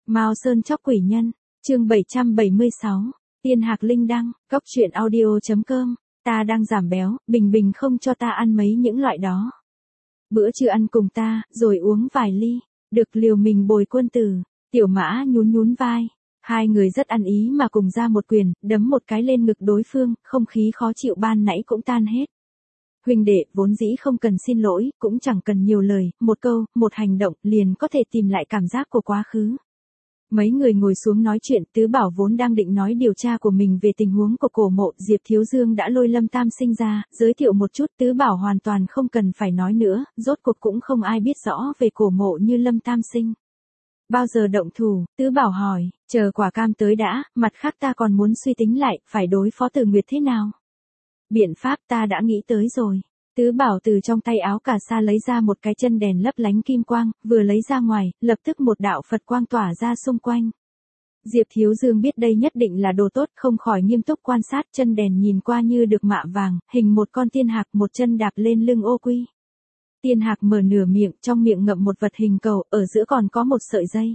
Mao Sơn chóc quỷ nhân, chương 776, Tiên Hạc Linh đăng, Cốc truyện audio.com, ta đang giảm béo, bình bình không cho ta ăn mấy những loại đó. Bữa trưa ăn cùng ta, rồi uống vài ly, được liều mình bồi quân tử, Tiểu Mã nhún nhún vai. Hai người rất ăn ý mà cùng ra một quyền, đấm một cái lên ngực đối phương, không khí khó chịu ban nãy cũng tan hết. Huynh đệ, vốn dĩ không cần xin lỗi, cũng chẳng cần nhiều lời, một câu, một hành động, liền có thể tìm lại cảm giác của quá khứ. Mấy người ngồi xuống nói chuyện, Tứ Bảo vốn đang định nói điều tra của mình về tình huống của Cổ Mộ, Diệp Thiếu Dương đã lôi Lâm Tam Sinh ra, giới thiệu một chút, Tứ Bảo hoàn toàn không cần phải nói nữa, rốt cuộc cũng không ai biết rõ về Cổ Mộ như Lâm Tam Sinh. Bao giờ động thủ, Tứ Bảo hỏi, chờ quả cam tới đã, mặt khác ta còn muốn suy tính lại, phải đối phó Từ Nguyệt thế nào. Biện pháp ta đã nghĩ tới rồi. Tứ Bảo từ trong tay áo cà sa lấy ra một cái chân đèn lấp lánh kim quang, vừa lấy ra ngoài, lập tức một đạo Phật quang tỏa ra xung quanh. Diệp Thiếu Dương biết đây nhất định là đồ tốt, không khỏi nghiêm túc quan sát, chân đèn nhìn qua như được mạ vàng, hình một con tiên hạc, một chân đạp lên lưng ô quy. Tiên hạc mở nửa miệng, trong miệng ngậm một vật hình cầu, ở giữa còn có một sợi dây.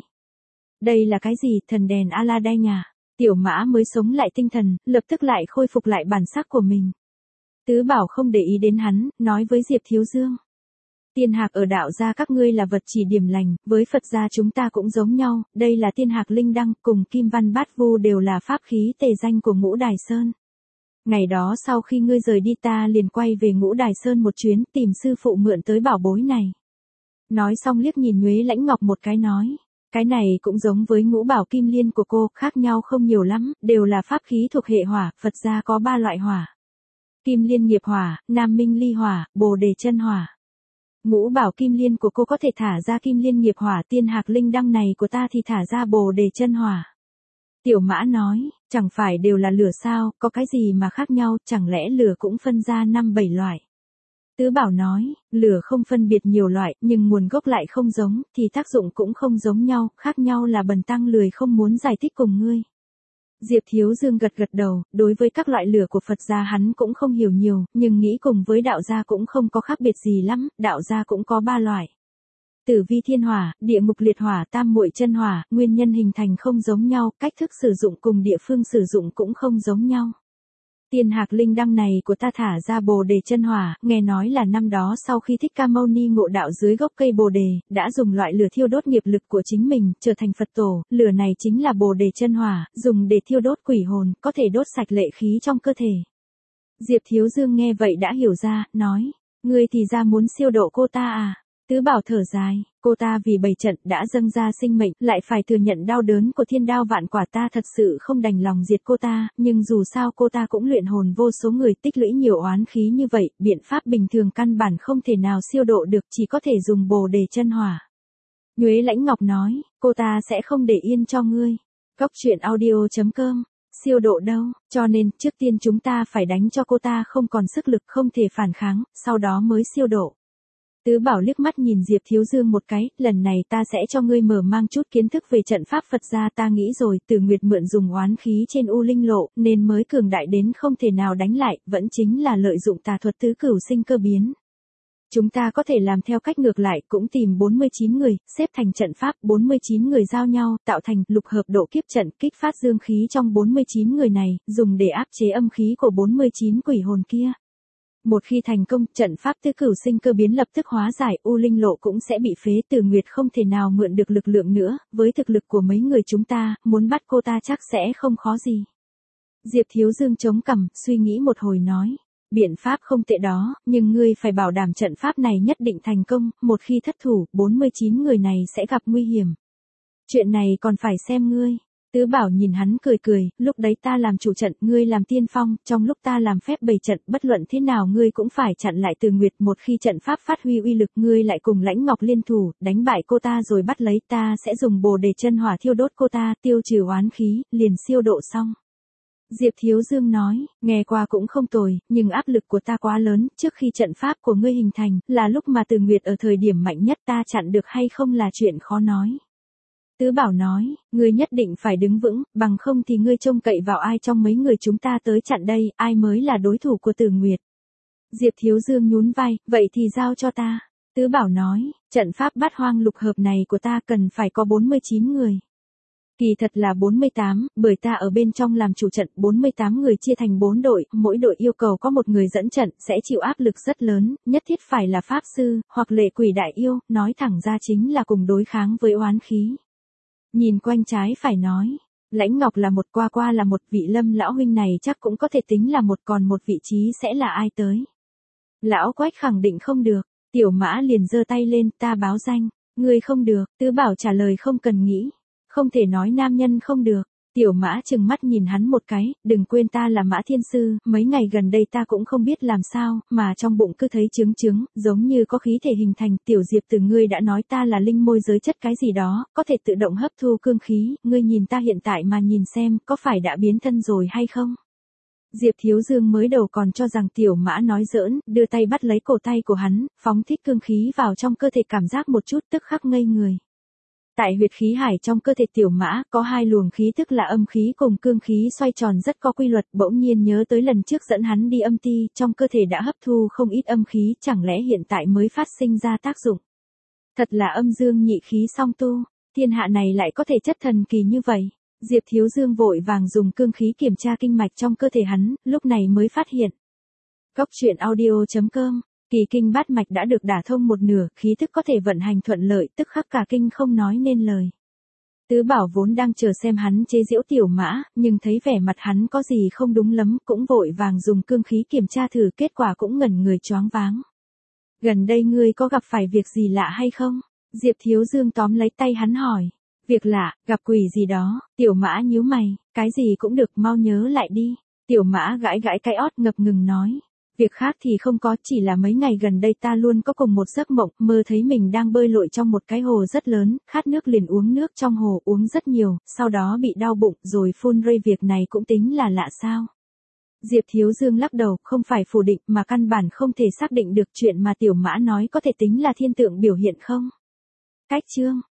Đây là cái gì, thần đèn Aladdin à? Tiểu Mã mới sống lại tinh thần, lập tức lại khôi phục lại bản sắc của mình. Tứ Bảo không để ý đến hắn, nói với Diệp Thiếu Dương. Tiên hạc ở đạo gia các ngươi là vật chỉ điểm lành, với Phật gia chúng ta cũng giống nhau, đây là tiên hạc linh đăng, cùng kim văn bát vu đều là pháp khí tề danh của Ngũ Đài Sơn. Ngày đó sau khi ngươi rời đi ta liền quay về Ngũ Đài Sơn một chuyến, tìm sư phụ mượn tới bảo bối này. Nói xong liếc nhìn Nhuế Lãnh Ngọc một cái nói. Cái này cũng giống với ngũ bảo kim liên của cô, khác nhau không nhiều lắm, đều là pháp khí thuộc hệ hỏa, Phật gia có 3 loại hỏa. Kim liên nghiệp hỏa, Nam Minh ly hỏa, Bồ đề chân hỏa. Ngũ bảo kim liên của cô có thể thả ra kim liên nghiệp hỏa, tiên hạc linh đăng này của ta thì thả ra Bồ đề chân hỏa. Tiểu Mã nói, chẳng phải đều là lửa sao, có cái gì mà khác nhau, chẳng lẽ lửa cũng phân ra 5-7 loại. Tứ Bảo nói, lửa không phân biệt nhiều loại, nhưng nguồn gốc lại không giống, thì tác dụng cũng không giống nhau, khác nhau là bần tăng lười không muốn giải thích cùng ngươi. Diệp Thiếu Dương gật gật đầu, đối với các loại lửa của Phật gia hắn cũng không hiểu nhiều, nhưng nghĩ cùng với đạo gia cũng không có khác biệt gì lắm, đạo gia cũng có 3 loại. Tử vi thiên hỏa, địa ngục liệt hỏa, tam muội chân hỏa, nguyên nhân hình thành không giống nhau, cách thức sử dụng cùng địa phương sử dụng cũng không giống nhau. Tiên hạc linh đăng này của ta thả ra Bồ đề chân hỏa, nghe nói là năm đó sau khi Thích Ca Mâu Ni ngộ đạo dưới gốc cây Bồ đề, đã dùng loại lửa thiêu đốt nghiệp lực của chính mình, trở thành Phật tổ, lửa này chính là Bồ đề chân hỏa, dùng để thiêu đốt quỷ hồn, có thể đốt sạch lệ khí trong cơ thể. Diệp Thiếu Dương nghe vậy đã hiểu ra, nói, ngươi thì ra muốn siêu độ cô ta à? Tứ Bảo thở dài, cô ta vì bày trận đã dâng ra sinh mệnh, lại phải thừa nhận đau đớn của thiên đao vạn quả, ta thật sự không đành lòng diệt cô ta, nhưng dù sao cô ta cũng luyện hồn vô số người, tích lũy nhiều oán khí như vậy, biện pháp bình thường căn bản không thể nào siêu độ được, chỉ có thể dùng Bồ đề chân hỏa. Nhuế Lãnh Ngọc nói, cô ta sẽ không để yên cho ngươi. Cốc truyện audio.com, siêu độ đâu, cho nên trước tiên chúng ta phải đánh cho cô ta không còn sức lực, không thể phản kháng, sau đó mới siêu độ. Tứ Bảo liếc mắt nhìn Diệp Thiếu Dương một cái, lần này ta sẽ cho ngươi mở mang chút kiến thức về trận pháp Phật gia, ta nghĩ rồi, Từ Nguyệt mượn dùng oán khí trên U Linh Lộ, nên mới cường đại đến không thể nào đánh lại, vẫn chính là lợi dụng tà thuật tứ cửu sinh cơ biến. Chúng ta có thể làm theo cách ngược lại, cũng tìm 49 người, xếp thành trận pháp, 49 người giao nhau, tạo thành lục hợp độ kiếp trận, kích phát dương khí trong 49 người này, dùng để áp chế âm khí của 49 quỷ hồn kia. Một khi thành công, trận pháp tứ cửu sinh cơ biến lập tức hóa giải, U Linh Lộ cũng sẽ bị phế, Từ Nguyệt không thể nào mượn được lực lượng nữa, với thực lực của mấy người chúng ta, muốn bắt cô ta chắc sẽ không khó gì. Diệp Thiếu Dương chống cằm, suy nghĩ một hồi nói, biện pháp không tệ đó, nhưng ngươi phải bảo đảm trận pháp này nhất định thành công, một khi thất thủ, 49 người này sẽ gặp nguy hiểm. Chuyện này còn phải xem ngươi. Tứ Bảo nhìn hắn cười cười, lúc đấy ta làm chủ trận, ngươi làm tiên phong, trong lúc ta làm phép bày trận, bất luận thế nào ngươi cũng phải chặn lại Từ Nguyệt, một khi trận pháp phát huy uy lực, ngươi lại cùng Lãnh Ngọc liên thủ, đánh bại cô ta rồi bắt lấy, ta sẽ dùng Bồ đề chân hỏa thiêu đốt cô ta, tiêu trừ oán khí, liền siêu độ xong. Diệp Thiếu Dương nói, nghe qua cũng không tồi, nhưng áp lực của ta quá lớn, trước khi trận pháp của ngươi hình thành, là lúc mà Từ Nguyệt ở thời điểm mạnh nhất, ta chặn được hay không là chuyện khó nói. Tứ Bảo nói, ngươi nhất định phải đứng vững, bằng không thì ngươi trông cậy vào ai trong mấy người chúng ta tới chặn đây, ai mới là đối thủ của Từ Nguyệt. Diệp Thiếu Dương nhún vai, vậy thì giao cho ta. Tứ Bảo nói, trận pháp bát hoang lục hợp này của ta cần phải có 49 người. Kỳ thật là 48, bởi ta ở bên trong làm chủ trận, 48 người chia thành 4 đội, mỗi đội yêu cầu có một người dẫn trận, sẽ chịu áp lực rất lớn, nhất thiết phải là pháp sư, hoặc lệ quỷ đại yêu, nói thẳng ra chính là cùng đối kháng với oán khí. Nhìn quanh trái phải nói, Lãnh Ngọc là một, qua qua là một, vị Lâm lão huynh này chắc cũng có thể tính là một, còn một vị trí sẽ là ai tới. Lão Quách khẳng định không được, Tiểu Mã liền giơ tay lên, ta báo danh, ngươi không được, Tứ Bảo trả lời không cần nghĩ. Không thể nói nam nhân không được. Tiểu Mã trừng mắt nhìn hắn một cái, đừng quên ta là Mã Thiên Sư, mấy ngày gần đây ta cũng không biết làm sao, mà trong bụng cứ thấy trứng, giống như có khí thể hình thành. Tiểu Diệp từ ngươi đã nói ta là linh môi giới chất cái gì đó, có thể tự động hấp thu cương khí, ngươi nhìn ta hiện tại mà nhìn xem, có phải đã biến thân rồi hay không? Diệp Thiếu Dương mới đầu còn cho rằng Tiểu Mã nói giỡn, đưa tay bắt lấy cổ tay của hắn, phóng thích cương khí vào trong cơ thể, cảm giác một chút tức khắc ngây người. Tại huyệt khí hải trong cơ thể Tiểu Mã, có 2 luồng khí tức là âm khí cùng cương khí xoay tròn rất có quy luật, bỗng nhiên nhớ tới lần trước dẫn hắn đi âm ti, trong cơ thể đã hấp thu không ít âm khí, chẳng lẽ hiện tại mới phát sinh ra tác dụng. Thật là âm dương nhị khí song tu, thiên hạ này lại có thể chất thần kỳ như vậy. Diệp Thiếu Dương vội vàng dùng cương khí kiểm tra kinh mạch trong cơ thể hắn, lúc này mới phát hiện. Cốc truyện audio.com, kỳ kinh bát mạch đã được đả thông một nửa, khí tức có thể vận hành thuận lợi, tức khắc cả kinh không nói nên lời. Tứ Bảo vốn đang chờ xem hắn chế giễu Tiểu Mã, nhưng thấy vẻ mặt hắn có gì không đúng lắm, cũng vội vàng dùng cương khí kiểm tra thử, kết quả cũng ngẩn người choáng váng. Gần đây ngươi có gặp phải việc gì lạ hay không? Diệp Thiếu Dương tóm lấy tay hắn hỏi. Việc lạ, gặp quỷ gì đó. Tiểu Mã nhíu mày, cái gì cũng được, mau nhớ lại đi. Tiểu Mã gãi gãi cái ót, ngập ngừng nói. Việc khác thì không có, chỉ là mấy ngày gần đây ta luôn có cùng một giấc mộng, mơ thấy mình đang bơi lội trong một cái hồ rất lớn, khát nước liền uống nước trong hồ, uống rất nhiều, sau đó bị đau bụng rồi phun rơi, việc này cũng tính là lạ sao? Diệp Thiếu Dương lắc đầu, không phải phủ định mà căn bản không thể xác định được, chuyện mà Tiểu Mã nói có thể tính là thiên tượng biểu hiện không? Cách chương